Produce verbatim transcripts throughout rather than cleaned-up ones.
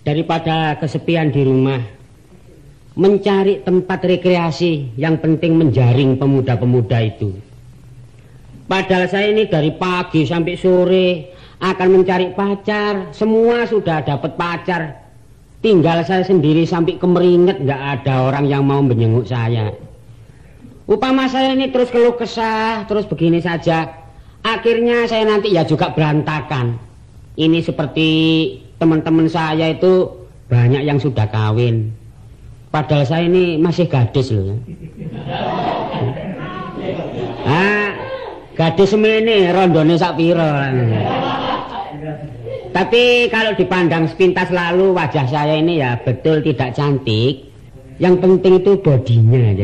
daripada kesepian di rumah, mencari tempat rekreasi yang penting menjaring pemuda-pemuda itu. Padahal saya ini dari pagi sampai sore akan mencari pacar, semua sudah dapat pacar. Tinggal saya sendiri sampai kemeringet, nggak ada orang yang mau menjenguk saya. Upama saya ini terus keluh kesah, terus begini saja, akhirnya saya nanti ya juga berantakan. Ini seperti teman-teman saya itu banyak yang sudah kawin. Padahal saya ini masih gadis loh. Ah, gadis semene rondone sak pira. Tapi kalau dipandang sepintas lalu wajah saya ini ya betul tidak cantik. Yang penting itu bodinya aja.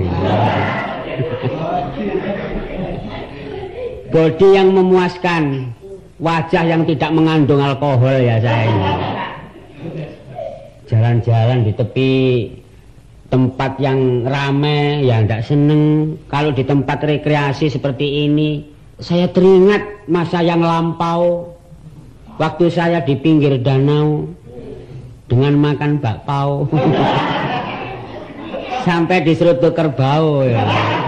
Bodi yang memuaskan, wajah yang tidak mengandung alkohol ya saya ini. Jalan-jalan di tepi tempat yang ramai ya tidak seneng. Kalau di tempat rekreasi seperti ini, saya teringat masa yang lampau. Waktu saya di pinggir danau dengan makan bakpao sampai disuruh tuker bau ya.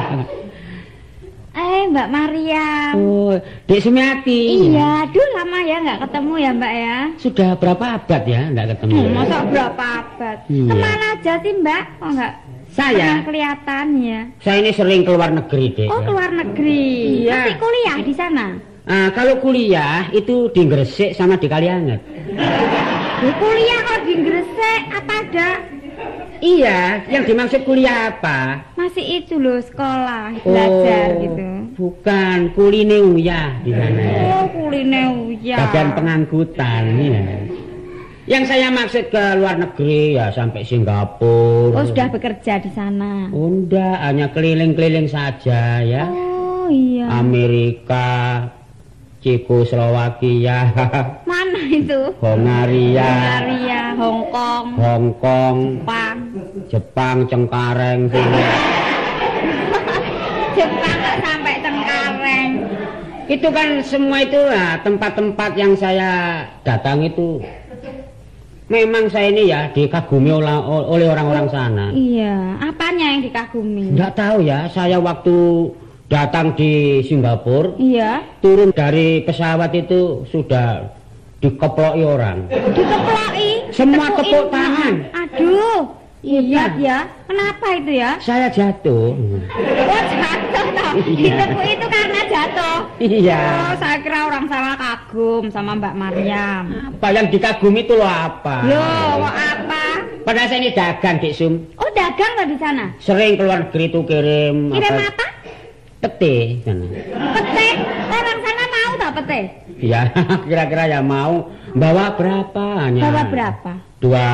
Eh Mbak Mariam. Oh, Dek Sumiati. Iya, aduh lama ya nggak ketemu ya Mbak ya. Sudah berapa abad ya nggak ketemu? Hmm, masa berapa abad? Iya. Kemana aja sih Mbak? Kok nggak? Saya kelihatan ya. Saya ini sering keluar negeri deh. Oh ya. Keluar negeri. Iya. Masih kuliah di sana? Uh, kalau kuliah itu di Gresik sama di Kalianget. Di kuliah kok di Gresik? Apa ada? Iya, yang dimaksud kuliah apa? Masih itu loh sekolah belajar oh, gitu. Bukan, kuline uyah di sana. Oh, kuline uyah. Bagian pengangkutan ya. Yang saya maksud ke luar negeri ya sampai Singapura. Oh, sudah bekerja di sana. Oh, enggak, hanya keliling-keliling saja ya. Oh, iya. Amerika, Cekoslowakia. Mana itu? Hongaria. Hongaria, Hongkong. Hongkong. Jepang. Jepang Cengkareng sini. Jepang kok sampai Cengkareng. Itu kan semua itu lah tempat-tempat yang saya datang itu. Memang saya ini ya dikagumi oleh orang-orang sana. Iya, apanya yang dikagumi? Enggak tahu ya, saya waktu datang di Singapura, iya, turun dari pesawat itu sudah dikeploki orang. Dikeploki? Semua tepuk tangan. Aduh, iya ya. Kenapa itu ya? Saya jatuh. Oh jatuh toh? Ditepuk itu karena jatuh? Iya. Oh saya kira orang sama kagum sama Mbak Mariam. Apa yang dikagumi itu loh apa? Loh, apa? Padahal saya ini dagang, Dik Sum. Oh dagang nggak di sana? Sering keluar negeri itu kirim. Kirim apa? apa? Pete sana. Pete? Orang sana mau tak pete? Iya, kira-kira ya mau. Bawa berapa hanya? Bawa berapa? Dua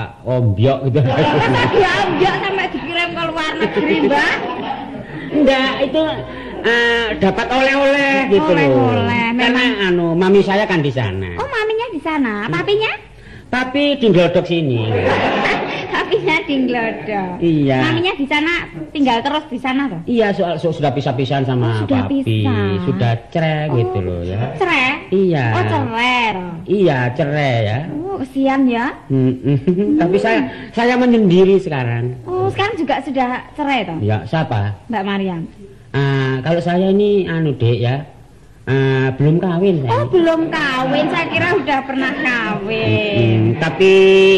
ombyok gitu. Masa dua ombyok sampai dikirim ke luar negeri, Mbak? Enggak, itu uh, dapat oleh-oleh gitu oleh loh. Oleh-oleh. Karena anu, mami saya kan di sana. Oh, maminya di sana. Papinya? Papi di Glodok sini. Papinya di Glodok. Iya. Maminya di sana tinggal terus di sana toh? Iya, soal so, sudah pisah-pisahan sama oh, sudah papi. Pisah. Sudah cerai oh, gitu loh ya. Cerai? Iya. Oh, cerai. Iya, cerai ya. Oh, kesian ya. Hmm, tapi saya saya menyendiri sekarang. Oh, sekarang juga sudah cerai toh? Ya, siapa? Mbak Mariam. Uh, kalau saya ini anu Dek ya. Uh, belum kawin saya. Oh belum kawin, saya kira udah pernah kawin. Hmm, tapi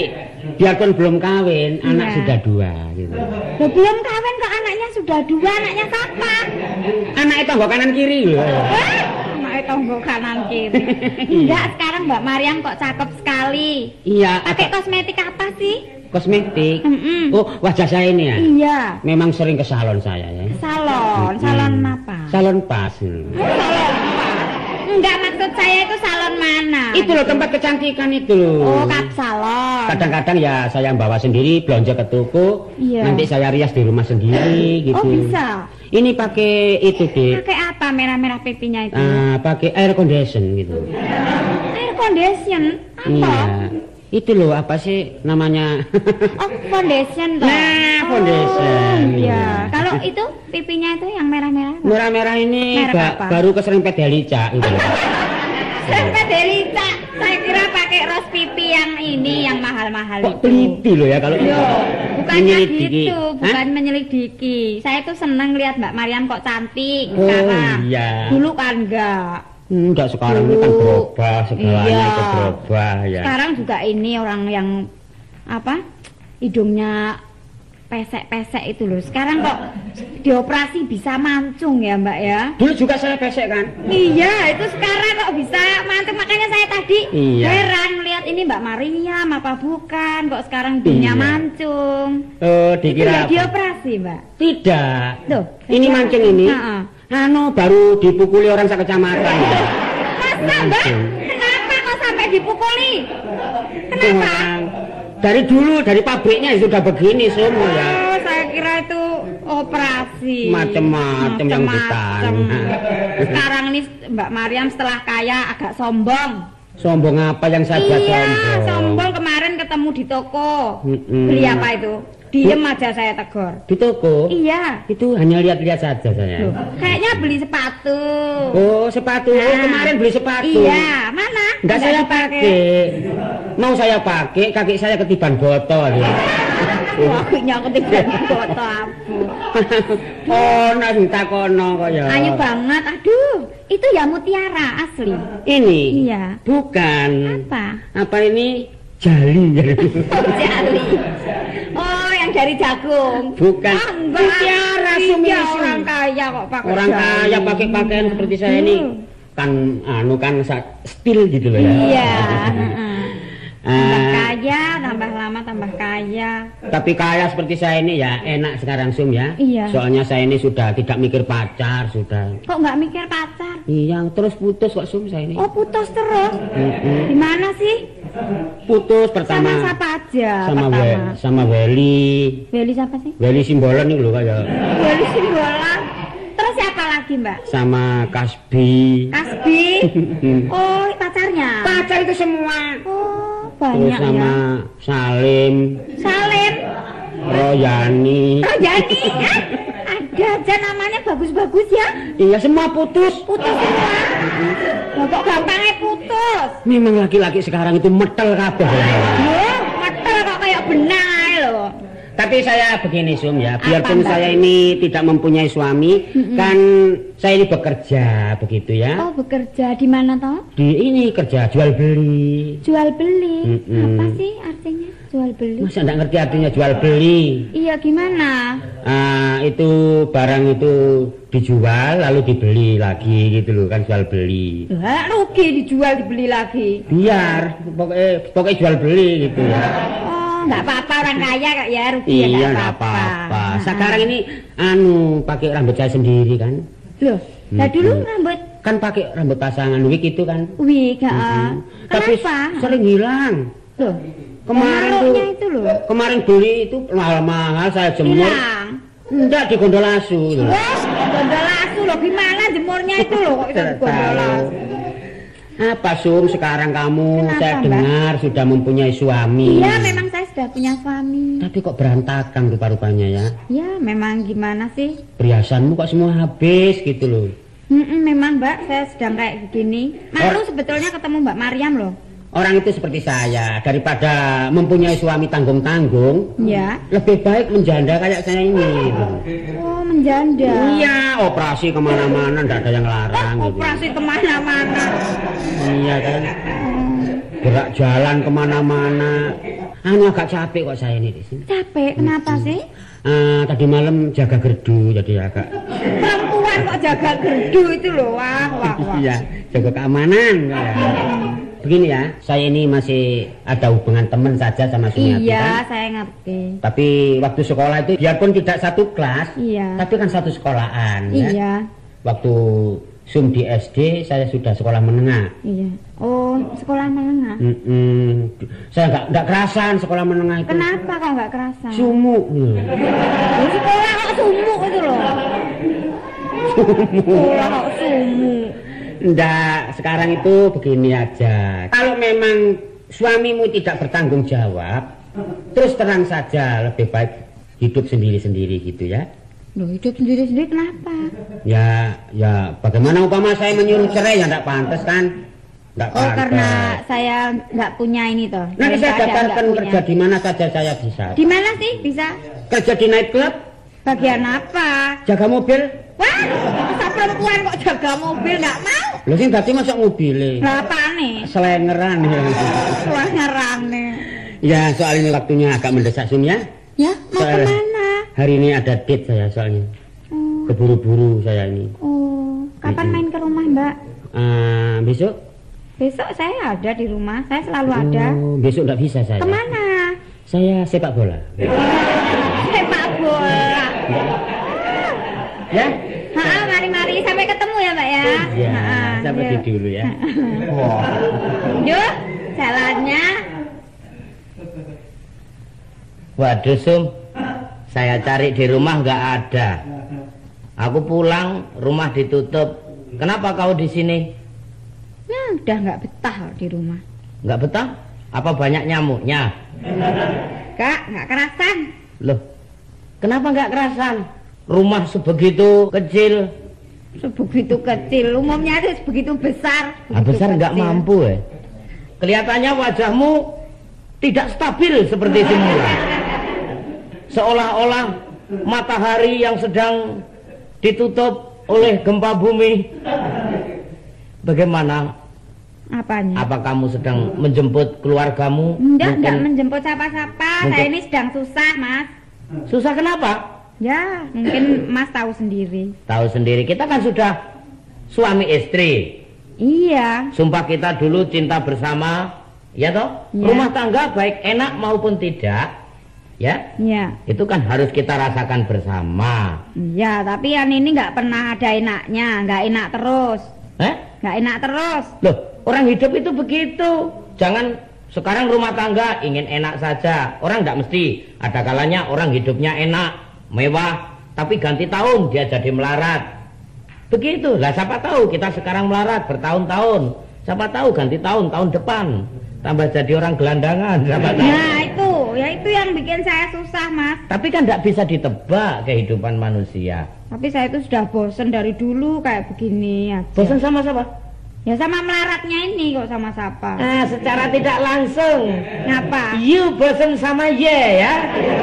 biarpun belum kawin, iya. Anak sudah dua gitu. Loh, belum kawin kok anaknya sudah dua, anaknya siapa? Anak tonggo kanan kiri loh. Eh, anak tonggo kanan kiri. Enggak, sekarang Mbak Mariam kok cakep sekali. Iya. Pakai kosmetik apa sih? Kosmetik? Mm -mm. Oh, wajah saya ini ya? Iya. Memang sering ke salon saya ya. Salon? Mm -hmm. Salon apa? Salon pas. Oh, salon pas. Enggak, maksud saya itu salon mana? Itu loh tempat kecantikan itu loh. Oh, kap salon. Kadang-kadang ya saya bawa sendiri belanja ke toko. Iya. Nanti saya rias di rumah sendiri gitu. Oh, bisa. Ini pakai itu deh. Pakai apa merah-merah pipinya itu? Ah, pakai air condition gitu. Air condition? Apa? Iya. Itu loh apa sih namanya? Oh, foundation toh. Nah, foundation. Oh, iya. Kalau itu pipinya itu yang merah-merah. Merah-merah ini ba apa? Baru keserempet Delica gitu loh. Serempet Delica. Saya kira pakai ros pipi yang ini yang mahal-mahal Kok itu. teliti loh ya kalau Yo, bukannya menyelidiki. gitu, bukan Hah? menyelidiki. Saya tuh seneng lihat Mbak Mariam kok cantik Oh, sekarang. iya. Dulu kan enggak. Enggak, sekarang ini kan Dulu. berubah, segalanya Iya. itu berubah ya. Sekarang juga ini orang yang apa? Hidungnya pesek-pesek itu loh. Sekarang kok dioperasi bisa mancung ya Mbak ya? Dulu juga saya pesek kan? Iya, itu sekarang kok bisa mancung. Makanya saya tadi Iya. heran melihat ini Mbak Mariam apa bukan kok sekarang hidungnya Iya. mancung. Oh, Itu dikira ya apa? dioperasi Mbak. Tidak. Loh, Ini saya- mancing ini. Heeh. Anu baru dipukuli orang sak kecamatan ya. Masa Mbak? Mancing. Kenapa kok sampai dipukuli? Itu Kenapa? orang dari dulu dari pabriknya sudah begini semua ya. Oh, saya kira itu operasi. Macem-macem yang Macem-macem. ditanya. Sekarang ini Mbak Mariam setelah kaya agak sombong. Sombong apa yang saya buat Iya, sombong? sombong kemarin ketemu di toko. Mm-mm. Beli apa itu? Diem aja saya tegur. Di toko? Iya. Itu hanya lihat-lihat saja saya. Loh, kayaknya beli sepatu. Oh, sepatu. Oh, Nah. kemarin beli sepatu. Iya, mana? Enggak saya pakai. Mau saya pakai, kaki saya ketiban botol ya. Wah, aku tidak foto aku. Oh, nak takono kok ya. Ayu banget. Aduh, itu ya mutiara asli. Ini? Iya. Bukan. Apa? Apa ini? Jali. Oh, jali. Oh, yang dari jagung. Bukan. Ah, enggak. Mutiara Iya, sumisi. orang kaya kok pakai Orang jali. kaya pakai pakaian seperti saya ini Hmm. kan anu kan sa- stil gitu loh ya. Iya. heeh. Tambah Ah, kaya, tambah lama tambah kaya. tapi kaya seperti saya ini ya enak sekarang Sum ya. Iya. Soalnya saya ini sudah tidak mikir pacar sudah. Kok nggak mikir pacar? Iya, terus putus kok Sum saya ini. Oh, putus terus. Mm-mm. Di mana sih? Putus pertama Sama siapa aja sama pertama? We, sama Weli. Weli siapa sih? Weli Simbolon nih loh kayak Weli Simbolan. Terus siapa lagi, Mbak? sama Kasbi. Kasbi. Oh, pacarnya. Pacar itu semua. Oh, Terus banyak sama ya. Salim, Salim. Royani. Oh, jadi ya? Ada aja namanya bagus-bagus ya. Iya semua putus. Putus semua. Loh, kok gampangnya putus? Memang laki-laki sekarang itu metel kabeh. Loh, metel kok kayak benai loh. Tapi saya begini Sum ya, biarpun Mbak? saya ini tidak mempunyai suami, Mm-mm. kan saya ini bekerja begitu ya. Oh, bekerja di mana toh? Di ini kerja jual beli. Jual beli. Mm-mm. Apa sih artinya jual beli? Masa enggak ngerti artinya jual beli? Iya, gimana? Ah, itu barang itu dijual lalu dibeli lagi gitu loh kan jual beli. Lah, rugi dijual dibeli lagi. Biar pokoknya pokoknya jual beli gitu ya. Oh, nggak apa-apa orang kaya kak ya rugi ya Iya nggak nggak apa-apa. apa-apa. Nah, Sekarang ini anu pakai rambut saya sendiri kan. Loh, lah dulu Mm-mm. rambut Kan pakai rambut pasangan wig itu kan. wig, heeh. Mm-mm. Tapi Kenapa? sering hilang. Loh, Kemarin yang tuh itu itu loh. kemarin beli itu mahal-mahal saya jemur. Hilang. Enggak di gondolasu gitu loh. Wah, gondolasu loh gimana jemurnya itu loh kok bisa Tidak gondolasu. Apa Sum sekarang kamu Kenapa, saya Mbak? dengar sudah mempunyai suami. Iya, memang saya sudah punya suami. Tapi kok berantakan rupa-rupanya ya. Ya, memang gimana sih? Perhiasanmu kok semua habis gitu loh. Mm-mm, memang Mbak, saya sedang kayak begini. Malu Or- sebetulnya ketemu Mbak Mariam loh. Orang itu seperti saya, daripada mempunyai suami tanggung-tanggung, Ya. lebih baik menjanda kayak saya ini. Gitu. Oh, menjanda. Iya, operasi kemana-mana, nggak ada yang larang. Oh, gitu. operasi kemana-mana. Iya kan, Oh, gerak jalan kemana-mana. Anu agak capek kok saya ini di sini. capek, kenapa sih? Ah, tadi malam jaga gerdu, jadi agak. Perempuan kok jaga gerdu itu loh, wah, wah, wah. Iya, jaga keamanan. Ya. Begini ya, saya ini masih ada hubungan teman saja sama Sumiati Iya, kan. saya ngerti. Tapi waktu sekolah itu biarpun tidak satu kelas, Iya. tapi kan satu sekolahan ya. Iya, Waktu Sum di S D, saya sudah sekolah menengah. iya. Oh, sekolah menengah. Mm-mm. Saya nggak nggak kerasan sekolah menengah itu. Kenapa kok nggak kerasa? Sumuk. gitu. Loh, sekolah kok sumuk itu loh. Sekolah kok sumuk. Nggak, sekarang itu begini aja. Kalau memang suamimu tidak bertanggung jawab, terus terang saja lebih baik hidup sendiri-sendiri gitu ya. Loh, hidup sendiri-sendiri kenapa? Ya, ya bagaimana umpama saya menyuruh cerai ya nggak pantas kan? Nggak Oh, pantas. karena saya nggak punya ini toh. Nanti Dalam saya keadaan daftarkan nggak punya. kerja di mana saja saya bisa. Di mana sih bisa? Kerja di night club, Bagian apa? jaga mobil. Wah, masa perempuan kok jaga mobil nggak mau? Lho sing dadi masuk mobil. Lah apane? Selengeran. Wah ngerane. Ya, soal ini waktunya agak mendesak Sun ya. Ya, mau Soal- kemana? Hari ini ada date saya soalnya. Oh, Keburu-buru saya ini. oh. Kapan Mm-mm. main ke rumah Mbak? Ah, besok? Besok saya ada di rumah, saya selalu ada. Oh, besok enggak bisa saya. Kemana? Saya sepak bola. Sepak bola. Ya? Ha, mari-mari sampai ketemu ya Mbak ya. Ya, Ha, saya pergi yuk. dulu ya. Yuk, jalannya. Waduh Sum, saya cari di rumah nggak ada. Aku pulang, rumah ditutup. Kenapa kau di sini? Nah, udah nggak betah kok di rumah. Nggak betah? Apa banyak nyamuknya? Kak, nggak kerasan. Loh, kenapa nggak kerasan? Rumah sebegitu kecil. Sebegitu kecil, umumnya itu sebegitu besar. Ah, begitu besar nggak kecil. mampu ya. Kelihatannya wajahmu tidak stabil seperti semula. Seolah-olah matahari yang sedang ditutup oleh gempa bumi. Bagaimana? Apanya? Apa kamu sedang menjemput keluargamu? Enggak, enggak Mungkin- menjemput siapa-siapa. Saya Mungkin- ini sedang susah, Mas. Susah kenapa? Ya, mungkin Mas tahu sendiri. Tahu sendiri, kita kan sudah suami istri. Iya. Sumpah kita dulu cinta bersama, ya toh? Ya. Rumah tangga baik enak maupun tidak, ya. Iya. Itu kan harus kita rasakan bersama. Iya, tapi yang ini nggak pernah ada enaknya, nggak enak terus. Eh? Nggak enak terus. Loh, orang hidup itu begitu. Jangan sekarang rumah tangga ingin enak saja. Orang tidak mesti. Ada kalanya orang hidupnya enak, mewah, tapi ganti tahun dia jadi melarat. Begitu. Lah siapa tahu kita sekarang melarat bertahun-tahun. Siapa tahu ganti tahun tahun depan tambah jadi orang gelandangan. Siapa tahu. Nah, itu, ya itu yang bikin saya susah, Mas. Tapi kan tidak bisa ditebak kehidupan manusia. Tapi saya itu sudah bosen dari dulu kayak begini aja. Bosan sama siapa? Ya sama melaratnya ini kok sama siapa? Ah, secara tidak langsung. Ngapa? You bosan sama ye ya.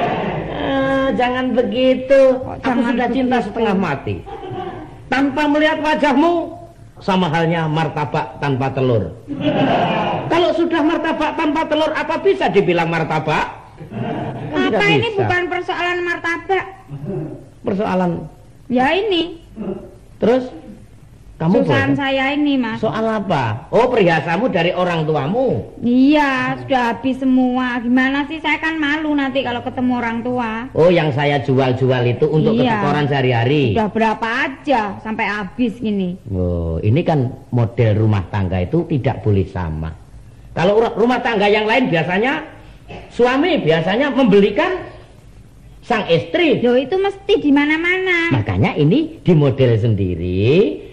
Ah, jangan begitu. Kok Aku jangan sudah cinta begitu? setengah mati. Tanpa melihat wajahmu, sama halnya martabak tanpa telur. Kalau sudah martabak tanpa telur, apa bisa dibilang martabak? Kan tidak Apa ini bisa. bukan persoalan martabak? Persoalan. Ya ini, Terus kamu susahan bosan? saya ini, Mas. Soal apa? Oh, perhiasamu dari orang tuamu. Iya, sudah habis semua. Gimana sih, saya kan malu nanti kalau ketemu orang tua. Oh, yang saya jual-jual itu untuk Iya. ketekoran sehari-hari. Sudah berapa aja sampai habis gini. Oh, ini kan model rumah tangga itu tidak boleh sama. Kalau ru- rumah tangga yang lain biasanya suami biasanya membelikan sang istri. Yo itu mesti di mana-mana. Makanya ini di model sendiri,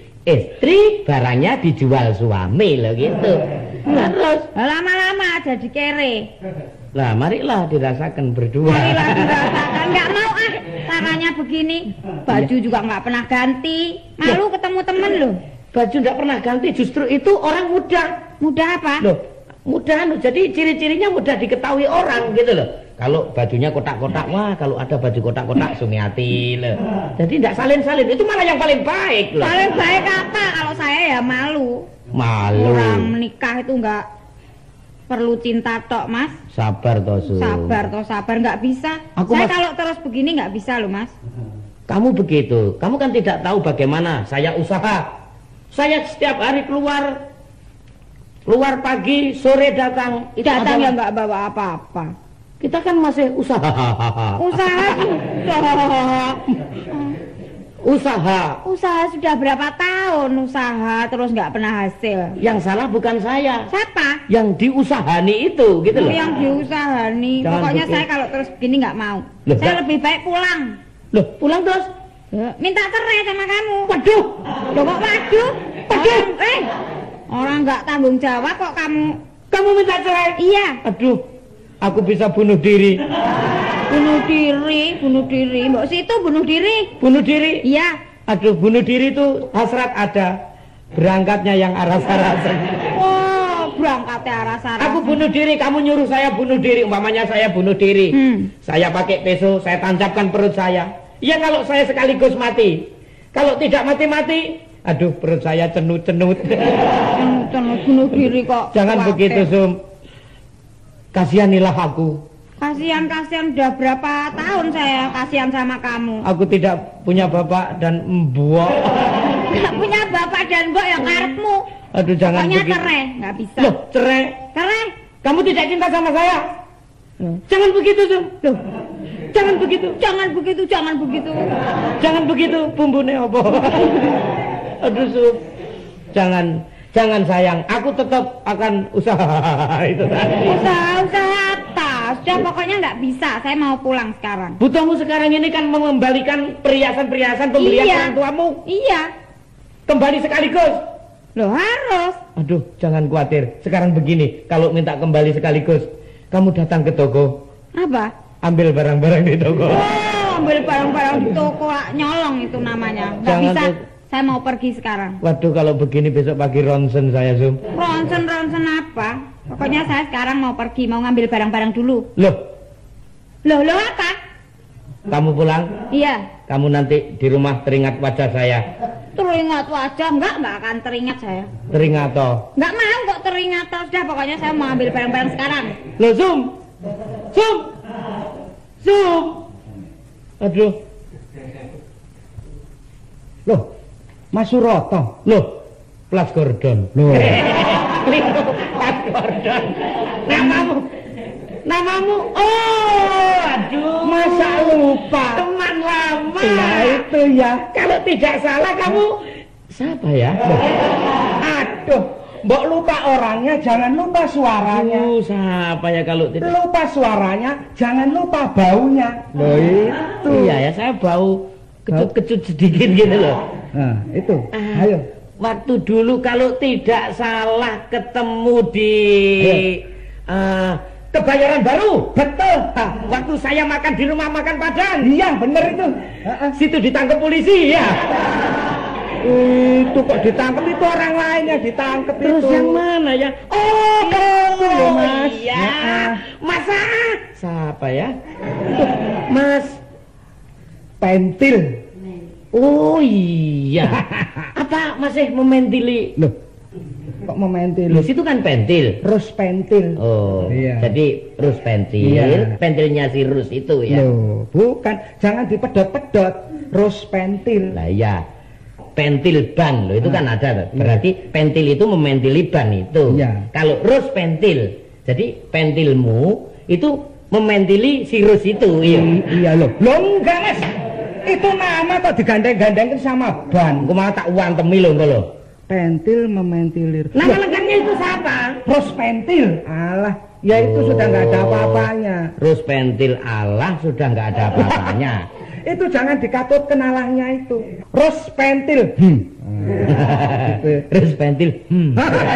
istri barangnya dijual suami loh gitu. Terus, Lah, lama-lama jadi kere. lah marilah dirasakan berdua. Marilah dirasakan. Nggak mau ah caranya begini. Baju juga nggak pernah ganti. Malu ketemu temen loh. Baju tidak pernah ganti, justru itu orang mudah. Mudah apa? Loh, mudah anu, jadi ciri-cirinya mudah diketahui orang gitu loh. Kalau bajunya kotak-kotak, wah kalau ada baju kotak-kotak Sumiati loh. Jadi tidak salin-salin, itu malah yang paling baik loh. Paling baik apa kalau saya ya malu. Malu. Orang menikah itu nggak perlu cinta tok, Mas. Sabar toh Su. Sabar toh sabar, nggak bisa. Aku Saya mas- kalau terus begini nggak bisa loh, Mas. Kamu begitu, kamu kan tidak tahu bagaimana saya usaha. Saya setiap hari keluar, keluar pagi, sore datang. Itu Datang ya adalah- nggak bawa apa-apa. Kita kan masih usaha. Usaha sudah. Usaha. Usaha sudah berapa tahun usaha terus nggak pernah hasil. Yang salah bukan saya, Siapa? yang diusahani itu gitu loh. Yang diusahani. Jangan Pokoknya begitu. saya kalau terus begini nggak mau. Loh, Saya Kak. lebih baik pulang. Loh, pulang terus. Ya, minta cerai sama kamu. Waduh. Loh kok waduh? Orang, eh, orang nggak tanggung jawab kok kamu. Kamu minta cerai? Iya, Aduh, aku bisa bunuh diri. bunuh diri, bunuh diri. Mbok situ bunuh diri. Bunuh diri? Iya. Aduh, bunuh diri itu hasrat ada. Berangkatnya yang aras-arasan. Wah, berangkat arah-arah. Aku bunuh diri, kamu nyuruh saya bunuh diri. Umpamanya saya bunuh diri. Hmm. Saya pakai pisau, saya tancapkan perut saya. Ya kalau saya sekaligus mati. Kalau tidak mati-mati, aduh perut saya cenut-cenut. Cenut-cenut bunuh diri kok. Jangan kuatir. begitu, Sum. Kasihanilah aku. Kasihan-kasihan udah berapa tahun saya kasihan sama kamu. Aku tidak punya bapak dan mbok. Gak punya bapak dan mbok ya karepmu. Aduh jangan Pokoknya begitu. cerai, nggak bisa. Loh, cerai. Cerai. Kamu tidak cinta sama saya? Hmm. Jangan begitu, Sum. Loh. Jangan begitu. Jangan begitu, jangan begitu. Jangan begitu, bumbune opo. Aduh, Sum. Jangan, jangan sayang. Aku tetap akan usaha itu tadi. Usaha-usaha atas. Sudah pokoknya nggak bisa. Saya mau pulang sekarang. Butuhmu sekarang ini kan mengembalikan perhiasan-perhiasan pembelian Iya. orang tuamu. Iya. Kembali sekaligus. Loh harus. Aduh, jangan khawatir. Sekarang begini, kalau minta kembali sekaligus, kamu datang ke toko, Apa? ambil barang-barang di toko. Oh, ambil barang-barang di toko lah, nyolong itu namanya. Nggak Jangan bisa. tuh. Saya mau pergi sekarang. Waduh, kalau begini besok pagi ronsen saya, Sum. Ronsen-ronsen apa? Pokoknya saya sekarang mau pergi, mau ngambil barang-barang dulu. Loh, Loh, loh apa? kamu pulang, Iya. kamu nanti di rumah teringat wajah saya. Teringat wajah, enggak, enggak akan teringat saya. Teringat toh. Enggak mau kok teringat toh. Sudah, pokoknya saya mau ambil barang-barang sekarang. Loh, Sum. Sum. Sum. Aduh. Loh, Mas Suroto. Loh, Plas Gordon. Loh. Keliru, Plas Gordon. Namamu. Namamu. Oh, aduh. Masa lupa? Teman lama. Nah itu ya. Kalau tidak salah kamu siapa ya? Aduh, mbok lupa orangnya, jangan lupa suaranya. Aduh, siapa ya kalau tidak? Lupa suaranya, jangan lupa baunya. Loh itu. Iya ya, saya bau kecut-kecut sedikit gitu loh. Nah, itu. Ah. Ayo. Waktu dulu kalau tidak salah ketemu di eh, Kebayoran Baru. Betul. Ah, waktu saya makan di rumah makan Padang. Iya, bener itu. Heeh. Situ ditangkap polisi ya. Itu kok ditangkap, itu orang lain yang ditangkap itu. Terus yang mana ya? Oh, Itu loh, Mas. Iya. Heeh. Masa? Siapa ya? Mas Pentil. Oh iya. Apa masih mementili? Loh, kok mementil? Loh, situ kan pentil. Rus pentil. Oh, Iya. jadi Rus pentil, Iya. pentilnya si Rus itu ya. Loh, bukan, jangan dipedot-pedot. Rus pentil. Lah iya. Pentil ban loh, itu kan Ah, ada tuh. iya. Berarti pentil itu mementili ban itu. Iya. Kalau Rus pentil, jadi pentilmu itu mementili si Rus itu. Iya. I- iya loh. Loh enggak, Mas. Itu nama kok digandeng-gandengin sama ban. Aku malah tak uantemi loh engko loh. Pentil mementilir. Nama lengkapnya itu siapa? Rus pentil. Alah, ya itu sudah nggak ada apa-apanya. Rus pentil Allah sudah nggak ada apa-apanya. Itu jangan dikatut kenalahnya itu. Rus pentil. Hmm. Gitu. Rus pentil. Hmm.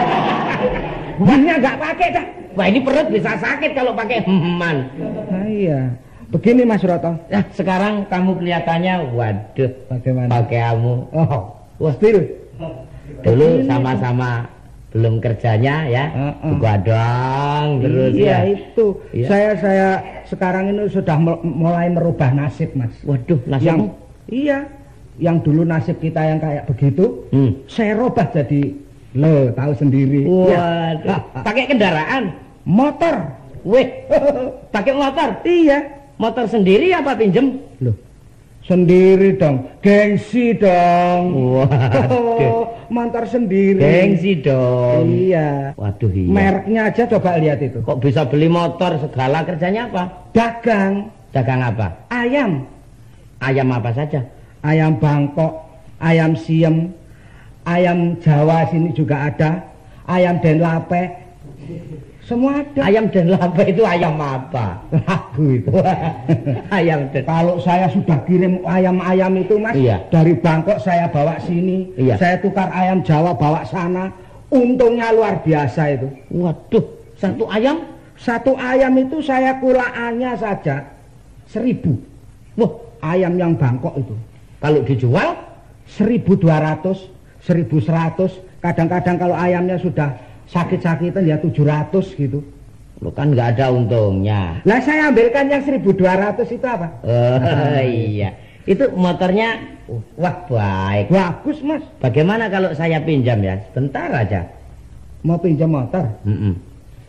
Bannya nggak pakai dah. Wah ini perut bisa sakit kalau pakai hmm-man. Nah iya. Begini Mas Roto. Nah, sekarang kamu kelihatannya, waduh, Bagaimana? pakai kamu. Oh, Wah, still. dulu sama-sama belum kerjanya ya, Heeh. begadang terus iya ya. itu. Iya. Saya saya sekarang ini sudah mel- mulai merubah nasib, Mas. Waduh, Yang nasibmu. iya, yang dulu nasib kita yang kayak begitu, Hmm. saya rubah jadi lo tahu sendiri. Ya, Waduh, pakai kendaraan. motor. Weh, pakai motor. Iya. Motor sendiri apa pinjem? Loh, sendiri dong, gengsi dong. Waduh, Motor sendiri. gengsi dong. Iya. Waduh, iya. Mereknya aja coba lihat itu. Kok bisa beli motor segala kerjanya apa? Dagang Dagang apa? ayam, Ayam apa saja? ayam Bangkok, ayam Siem, ayam Jawa sini juga ada, ayam Denlape, semua ada. Ayam dan lapa itu ayam apa? Lagu itu. Ayam dan Kalau saya sudah kirim ayam-ayam itu Mas, Iya. dari Bangkok saya bawa sini, Iya. saya tukar ayam Jawa bawa sana, untungnya luar biasa itu. Waduh, satu ayam? Satu ayam itu saya kulaannya saja seribu. Wah, Ayam yang Bangkok itu kalau dijual? seribu dua ratus, seribu seratus. Kadang-kadang kalau ayamnya sudah sakit-sakitan ya tujuh ratus gitu. Lo kan nggak ada untungnya. Lah saya ambilkan yang seribu dua ratus itu apa? Oh iya. Itu motornya wah baik. Bagus mas. Bagaimana kalau saya pinjam ya? Sebentar aja. Mau pinjam motor? Mm-mm.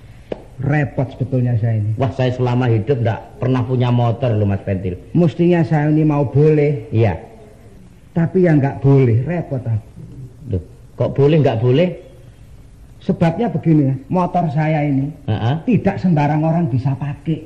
Repot sebetulnya saya ini. Wah saya selama hidup nggak pernah punya motor loh Mas Pentil. Mestinya saya ini mau boleh. Iya. Tapi ya nggak boleh. Repot aku. Loh, kok boleh nggak boleh? Sebabnya begini, motor saya ini Uh-huh. tidak sembarang orang bisa pakai.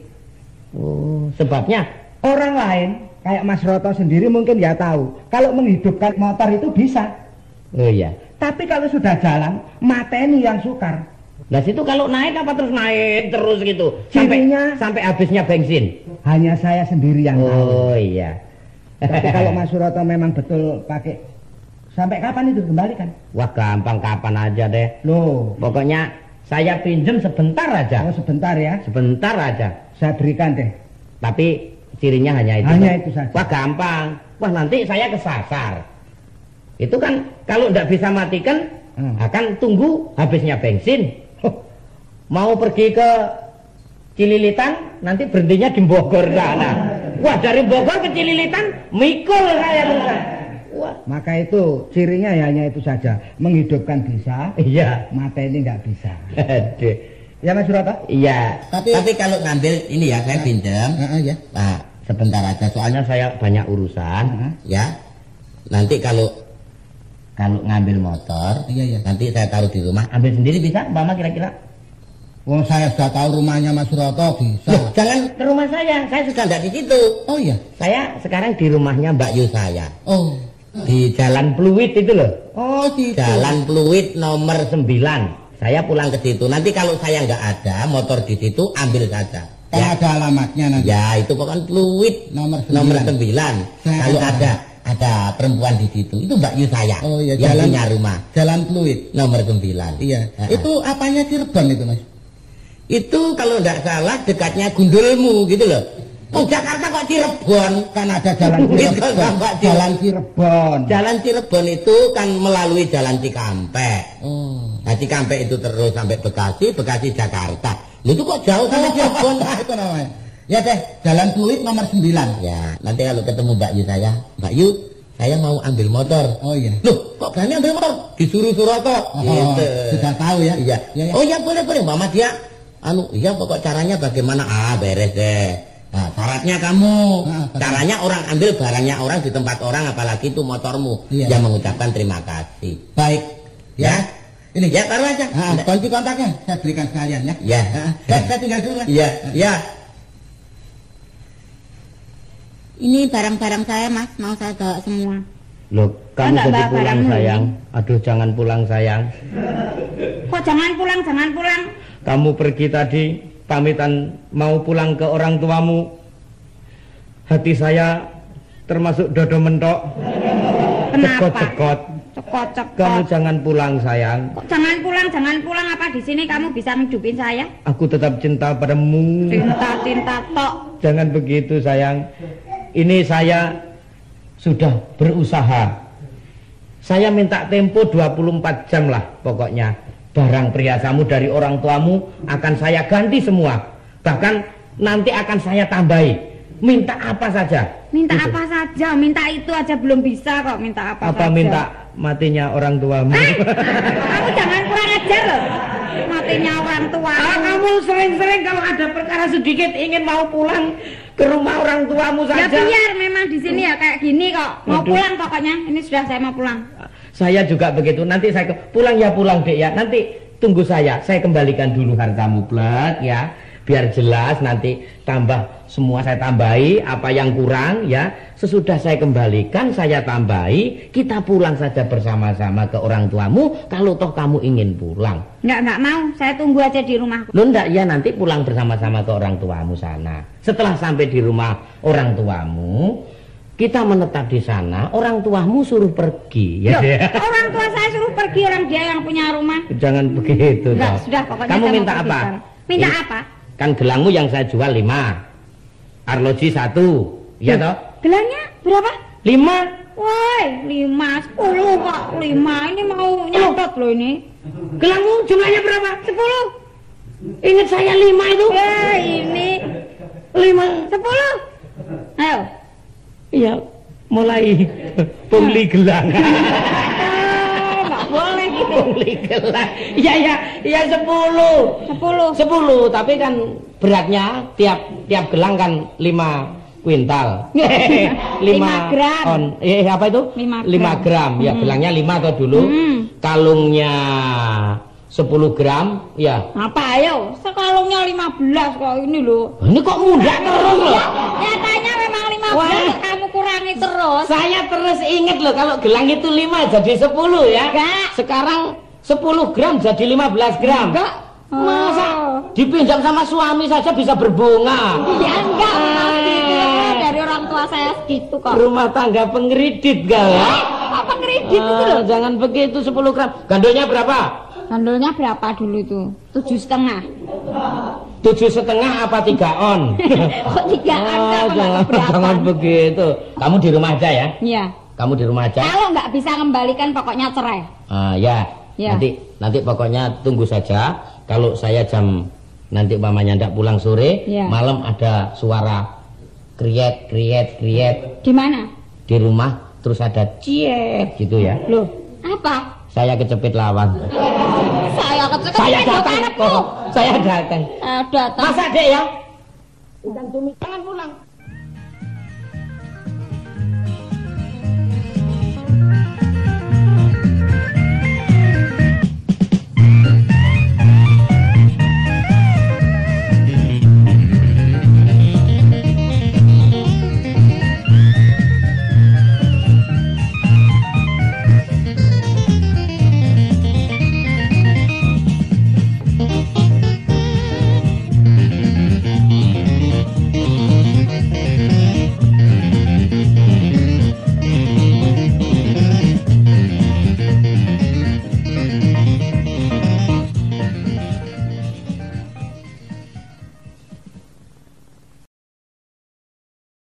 Oh, sebabnya? Orang lain, kayak Mas Roto sendiri mungkin ya tahu, kalau menghidupkan motor itu bisa. Oh iya. Tapi kalau sudah jalan, mateni yang sukar. Nah situ kalau naik apa terus naik terus gitu? Cirinya- Sampai, sampai habisnya bensin? Hanya saya sendiri yang tahu. Oh iya. Tapi kalau Mas Roto memang betul pakai, sampai kapan itu kembalikan? Wah gampang kapan aja deh. Loh, Pokoknya saya pinjem sebentar aja. oh sebentar ya, Sebentar aja. saya berikan deh. Tapi cirinya hanya itu. Hanya Pak. itu saja. Wah gampang. Wah nanti saya kesasar. Itu kan kalau tidak bisa matikan Hmm. akan tunggu habisnya bensin. Mau pergi ke Cililitan nanti berhentinya di Bogor sana. Wah dari Bogor ke Cililitan mikul saya terusan. Wah. Maka itu cirinya ya hanya itu saja, menghidupkan bisa, Iya. mateni nggak bisa. Aduh. Ya Mas Roto? Iya. Tapi- Tapi kalau ngambil ini ya saya pinjam. Heeh ya. Nah, sebentar aja soalnya saya banyak urusan, Heeh. ya. Nanti kalau kalau ngambil motor, Iya, iya. nanti saya taruh di rumah, ambil sendiri bisa, Mama kira-kira? Wong saya sudah tahu rumahnya Mas Roto bisa. Loh, jangan ke rumah saya, saya sudah tidak di situ. Oh iya. Saya sekarang di rumahnya Mbak Yu saya, Oh. di Jalan Pluit itu loh. Oh gitu. Jalan Pluit nomor sembilan. Saya pulang ke situ. Nanti kalau saya nggak ada motor di situ, ambil saja. Kan Ya, ada alamatnya nanti. ya itu pokoknya Pluit Nomor sembilan. nomor sembilan. Saya Kalau akan ada ada perempuan di situ, itu Mbak Yu saya. Oh iya, yang jalan- punya rumah Jalan Pluit. nomor sembilan. Iya. Heeh. Itu apanya Cirebon itu Mas? Itu kalau nggak salah dekatnya Gundulmu gitu loh. Oh Jakarta kok Cirebon? Kan ada Jalan Itu Cirebon. sampai Cirebon. Jalan Cirebon. Jalan Cirebon itu kan melalui Jalan Cikampek. Oh. Nah Cikampek itu terus sampai Bekasi, Bekasi Jakarta. Lu itu kok jauh sampai Cirebon? Ah, itu namanya. Ya deh, Jalan Pluit nomor sembilan. Ya, nanti kalau ketemu Mbak Yu saya, Mbak Yu, saya mau ambil motor. Oh iya. Loh, kok berani ambil motor? Disuruh Suroto. Oh, Gitu. sudah tahu ya? Iya. Ya, ya. Oh iya boleh boleh, Mama dia. Anu, iya pokok caranya bagaimana? Ah, beres deh. Nah, syaratnya kamu. Nah, betul. Caranya orang ambil barangnya orang di tempat orang, apalagi itu motormu. Iya. Yang mengucapkan terima kasih. Baik. Ya. Ini Ya, taruh aja. Nah, kunci kontaknya saya berikan sekalian ya. Ya. Nah, saya, saya tinggal dulu. ya. Iya, iya. Ini barang-barang saya mas, mau saya bawa semua. Loh, kamu Enggak, jadi Mbak, pulang barangmu sayang. Aduh, jangan pulang sayang. Kok jangan pulang, jangan pulang. Kamu pergi tadi pamitan mau pulang ke orang tuamu. Hati saya termasuk dodo mentok. Kenapa? Cekot-cekot. Cekot-cekot. Kamu jangan pulang sayang. Kok jangan pulang, jangan pulang, apa di sini kamu bisa ngidupin saya? Aku tetap cinta padamu. Cinta-cinta tok. Jangan begitu sayang. Ini saya sudah berusaha. Saya minta tempo dua puluh empat jam lah pokoknya. Barang perhiasamu dari orang tuamu akan saya ganti semua. Bahkan nanti akan saya tambahi. Minta apa saja. Minta Itu. apa saja, minta itu aja belum bisa kok, minta apa, Apa saja. minta matinya orang tuamu? Eh, kamu jangan kurang ajar loh. Matinya orang tua. Ah, kamu sering-sering kalau ada perkara sedikit ingin mau pulang ke rumah orang tuamu Ya saja. biar memang di sini ya kayak gini kok. Mau Aduh. pulang pokoknya. Ini sudah saya mau pulang. Saya juga begitu. Nanti saya ke... pulang ya pulang dek ya. Nanti tunggu saya. Saya kembalikan dulu hartamu Blek ya. Biar jelas nanti tambah semua saya tambahi apa yang kurang ya. Sesudah saya kembalikan saya tambahi. Kita pulang saja bersama-sama ke orang tuamu. Kalau toh kamu ingin pulang. Enggak, enggak mau. Saya tunggu aja di rumahku. Lo ndak ya nanti pulang bersama-sama ke orang tuamu sana. Setelah sampai di rumah orang tuamu, kita menetap di sana. Orang tuamu suruh pergi. Ya. Loh, orang tua saya suruh pergi, orang dia yang punya rumah. Jangan begitu. Enggak, toh. sudah pokoknya Kamu saya mau minta pergi apa? sekarang. Minta Ini apa? Kan gelangmu yang saya jual lima, arloji satu, ya Loh, toh? Gelangnya berapa? Lima. Woi, lima, sepuluh kok, lima. Ini mau nyatet loh ini. Gelangmu jumlahnya berapa? Sepuluh. Ingat saya lima itu. Ya ini Lima. sepuluh. Ayo. Iya, mulai pembeli gelang. Ah, nggak boleh gitu. Pembeli gelang. Iya, iya, iya sepuluh. Sepuluh. Sepuluh, tapi kan beratnya tiap tiap gelang kan lima kuintal. Lima gram. On. Eh apa itu? Lima Lima gram. gram. Ya, Hmm. gelangnya lima atau dulu. Hmm. Kalungnya sepuluh gram, ya. Apa ayo? Sekalungnya lima belas kok ini loh. Ini kok mudah terus loh. Ya, nyatanya memang lima belas kok kamu kurangi terus. Saya terus inget loh kalau gelang itu lima jadi sepuluh ya. Enggak. Sekarang sepuluh gram jadi lima belas gram. Enggak. Masa Oh. dipinjam sama suami saja bisa berbunga? Ya enggak, memang Eh. gitu ya. Dari orang tua saya segitu kok. Rumah tangga pengkredit gal ya? Apa kredit itu Ah, loh? jangan begitu sepuluh gram. Gandolnya berapa? Handulnya berapa dulu itu? Tujuh setengah. Tujuh setengah apa tiga on? Kok tiga Ah, angka apa jangan, berapa? jangan begitu. Kamu di rumah aja ya? Iya. Kamu di rumah aja? Kalau nggak bisa kembalikan pokoknya cerai. Ah, ya. Ya. Nanti nanti pokoknya tunggu saja. Kalau saya jam nanti mamanya ndak pulang sore, Ya. malam ada suara kriet kriet kriet Di mana? di rumah, terus ada ciet gitu ya. Loh, apa? Saya kecepit lawang. Saya kecil Saya datang kok. Saya datang. Eh, datang. Masa Dek ya? Ikan cumi jangan pulang.